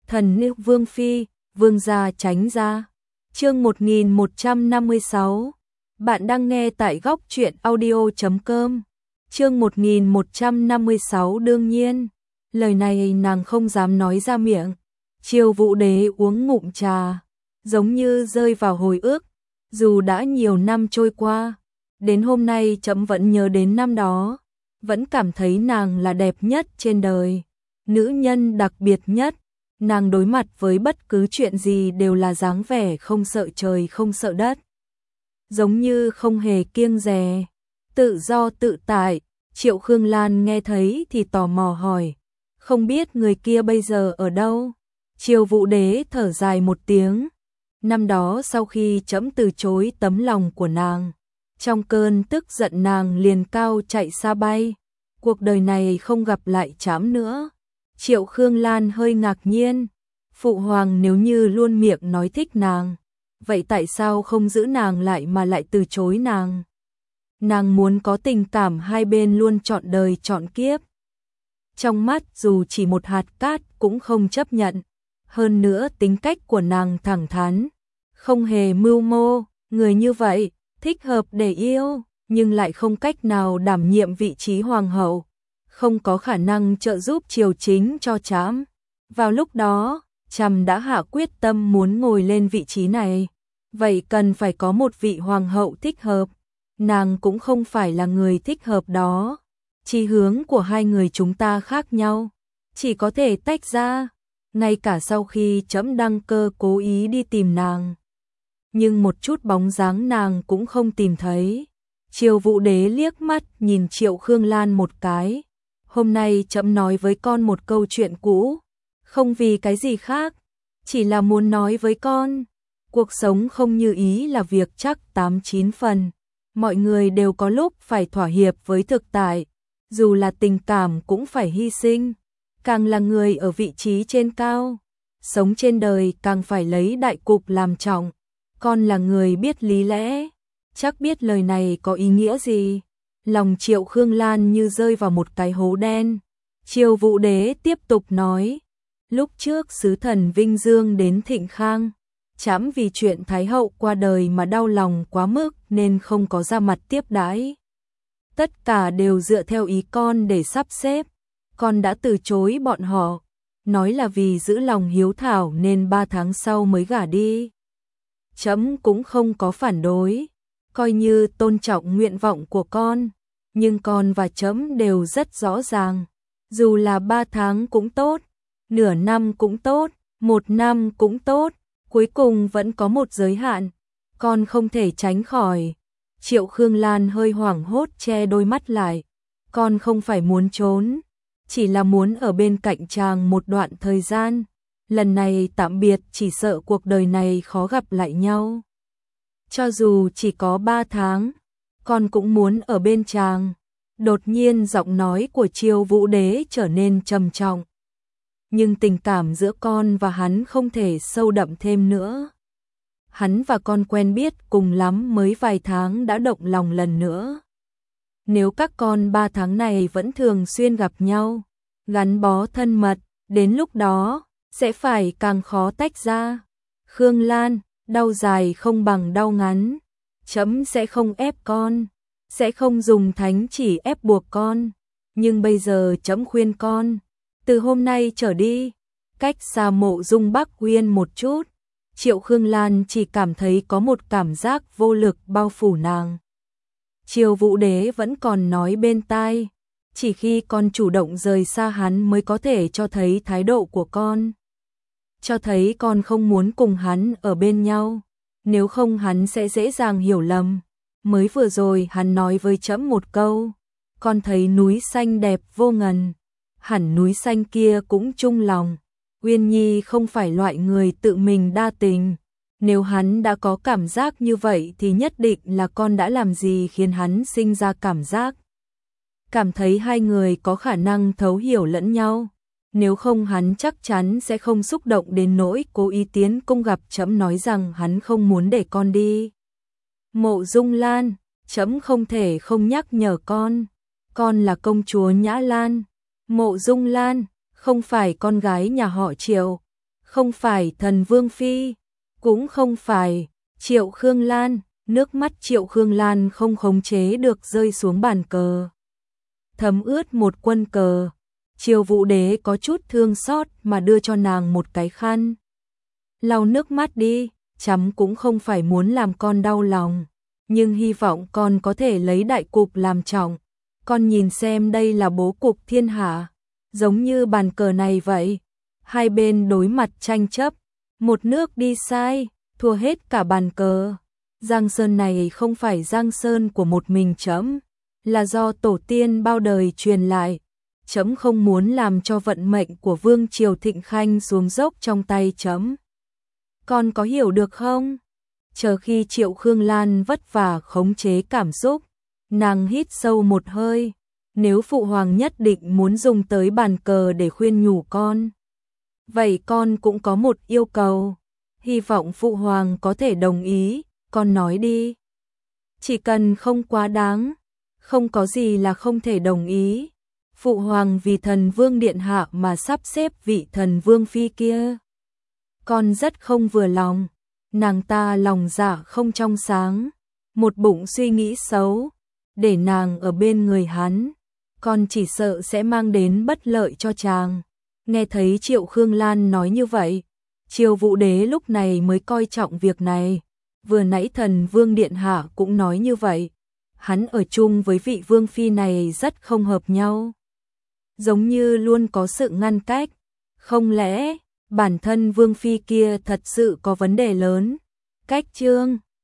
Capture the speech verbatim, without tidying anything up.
Thần nữ Vương Phi, Vương gia tránh ra. Chương một nghìn một trăm năm mươi sáu. Bạn đang nghe tại góc truyện audio chấm com. Chương một nghìn một trăm năm mươi sáu đương nhiên, lời này nàng không dám nói ra miệng. Triều Vũ Đế uống ngụm trà, giống như rơi vào hồi ức, dù đã nhiều năm trôi qua, đến hôm nay chấm vẫn nhớ đến năm đó, vẫn cảm thấy nàng là đẹp nhất trên đời, nữ nhân đặc biệt nhất. Nàng đối mặt với bất cứ chuyện gì đều là dáng vẻ không sợ trời không sợ đất, giống như không hề kiêng dè, tự do tự tại. Triệu Khương Lan nghe thấy thì tò mò hỏi, không biết người kia bây giờ ở đâu? Triều Vũ Đế thở dài một tiếng, năm đó sau khi trẫm từ chối tấm lòng của nàng, trong cơn tức giận nàng liền cao chạy xa bay, cuộc đời này không gặp lại trẫm nữa. Triệu Khương Lan hơi ngạc nhiên, phụ hoàng nếu như luôn miệng nói thích nàng, vậy tại sao không giữ nàng lại mà lại từ chối nàng? Nàng muốn có tình cảm hai bên luôn trọn đời trọn kiếp. Trong mắt dù chỉ một hạt cát cũng không chấp nhận, hơn nữa tính cách của nàng thẳng thắn, không hề mưu mô, người như vậy thích hợp để yêu, nhưng lại không cách nào đảm nhiệm vị trí hoàng hậu, không có khả năng trợ giúp triều chính cho trẫm. Vào lúc đó, trẫm đã hạ quyết tâm muốn ngồi lên vị trí này, vậy cần phải có một vị hoàng hậu thích hợp. Nàng cũng không phải là người thích hợp đó. Chí hướng của hai người chúng ta khác nhau, chỉ có thể tách ra. Ngay cả sau khi trẫm đăng cơ cố ý đi tìm nàng, nhưng một chút bóng dáng nàng cũng không tìm thấy. Triều Vũ Đế liếc mắt nhìn Triệu Khương Lan một cái. Hôm nay trẫm nói với con một câu chuyện cũ, không vì cái gì khác, chỉ là muốn nói với con, cuộc sống không như ý là việc chắc tám chín phần. Mọi người đều có lúc phải thỏa hiệp với thực tại, dù là tình cảm cũng phải hy sinh, càng là người ở vị trí trên cao, sống trên đời càng phải lấy đại cục làm trọng. Con là người biết lý lẽ, chắc biết lời này có ý nghĩa gì. Lòng Triệu Khương Lan như rơi vào một cái hố đen. Triều Vũ Đế tiếp tục nói, lúc trước sứ thần Vinh Dương đến Thịnh Khang, trẫm vì chuyện Thái hậu qua đời mà đau lòng quá mức nên không có ra mặt tiếp đãi. Tất cả đều dựa theo ý con để sắp xếp. Con đã từ chối bọn họ, nói là vì giữ lòng hiếu thảo nên ba tháng sau mới gả đi. Trẫm cũng không có phản đối, coi như tôn trọng nguyện vọng của con, nhưng con và trẫm đều rất rõ ràng, dù là ba tháng cũng tốt, nửa năm cũng tốt, một năm cũng tốt, cuối cùng vẫn có một giới hạn, con không thể tránh khỏi. Triệu Khương Lan hơi hoảng hốt che đôi mắt lại, con không phải muốn trốn, chỉ là muốn ở bên cạnh chàng một đoạn thời gian, lần này tạm biệt chỉ sợ cuộc đời này khó gặp lại nhau. Cho dù chỉ có ba tháng, con cũng muốn ở bên chàng. Đột nhiên giọng nói của Triều Vũ Đế trở nên trầm trọng. Nhưng tình cảm giữa con và hắn không thể sâu đậm thêm nữa. Hắn và con quen biết cùng lắm mới vài tháng đã động lòng lần nữa. Nếu các con ba tháng này vẫn thường xuyên gặp nhau, gắn bó thân mật, đến lúc đó sẽ phải càng khó tách ra. Khương Lan, đau dài không bằng đau ngắn, trẫm sẽ không ép con, sẽ không dùng thánh chỉ ép buộc con, nhưng bây giờ trẫm khuyên con, từ hôm nay trở đi, cách xa Mộ Dung Bắc Uyên một chút. Triệu Khương Lan chỉ cảm thấy có một cảm giác vô lực bao phủ nàng. Triều Vũ Đế vẫn còn nói bên tai, chỉ khi con chủ động rời xa hắn mới có thể cho thấy thái độ của con, cho thấy con không muốn cùng hắn ở bên nhau, nếu không hắn sẽ dễ dàng hiểu lầm. Mới vừa rồi hắn nói với trẫm một câu, con thấy núi xanh đẹp vô ngần, hẳn núi xanh kia cũng chung lòng. Uyên Nhi không phải loại người tự mình đa tình, nếu hắn đã có cảm giác như vậy thì nhất định là con đã làm gì khiến hắn sinh ra cảm giác. Cảm thấy hai người có khả năng thấu hiểu lẫn nhau, nếu không hắn chắc chắn sẽ không xúc động đến nỗi cố ý tiến cung gặp trẫm nói rằng hắn không muốn để con đi. Mộ Dung Lan, trẫm không thể không nhắc nhở con, con là công chúa Nhã Lan. Mộ Dung Lan không phải con gái nhà họ Triệu, không phải thần vương phi, cũng không phải Triệu Khương Lan, nước mắt Triệu Khương Lan không khống chế được rơi xuống bàn cờ. Thấm ướt một quân cờ, Triều Vũ Đế có chút thương xót mà đưa cho nàng một cái khăn. Lau nước mắt đi, chấm cũng không phải muốn làm con đau lòng, nhưng hy vọng con có thể lấy đại cục làm trọng. Con nhìn xem đây là bố cục thiên hạ, giống như bàn cờ này vậy. Hai bên đối mặt tranh chấp, một nước đi sai, thua hết cả bàn cờ. Giang Sơn này không phải Giang Sơn của một mình trẫm, là do tổ tiên bao đời truyền lại. Trẫm không muốn làm cho vận mệnh của Vương Triều Thịnh Khanh xuống dốc trong tay trẫm. Con có hiểu được không? Chờ khi Triệu Khương Lan vất vả khống chế cảm xúc, nàng hít sâu một hơi. Nếu phụ hoàng nhất định muốn dùng tới bàn cờ để khuyên nhủ con, vậy con cũng có một yêu cầu. Hy vọng phụ hoàng có thể đồng ý, con nói đi. Chỉ cần không quá đáng, không có gì là không thể đồng ý. Phụ hoàng vì thần vương điện hạ mà sắp xếp vị thần vương phi kia. Con rất không vừa lòng, nàng ta lòng dạ không trong sáng, một bụng suy nghĩ xấu, để nàng ở bên người hắn, con chỉ sợ sẽ mang đến bất lợi cho chàng. Nghe thấy Triệu Khương Lan nói như vậy, Triều Vũ Đế lúc này mới coi trọng việc này. Vừa nãy thần vương điện hạ cũng nói như vậy, hắn ở chung với vị vương phi này rất không hợp nhau, giống như luôn có sự ngăn cách. Không lẽ bản thân vương phi kia thật sự có vấn đề lớn? Cách chương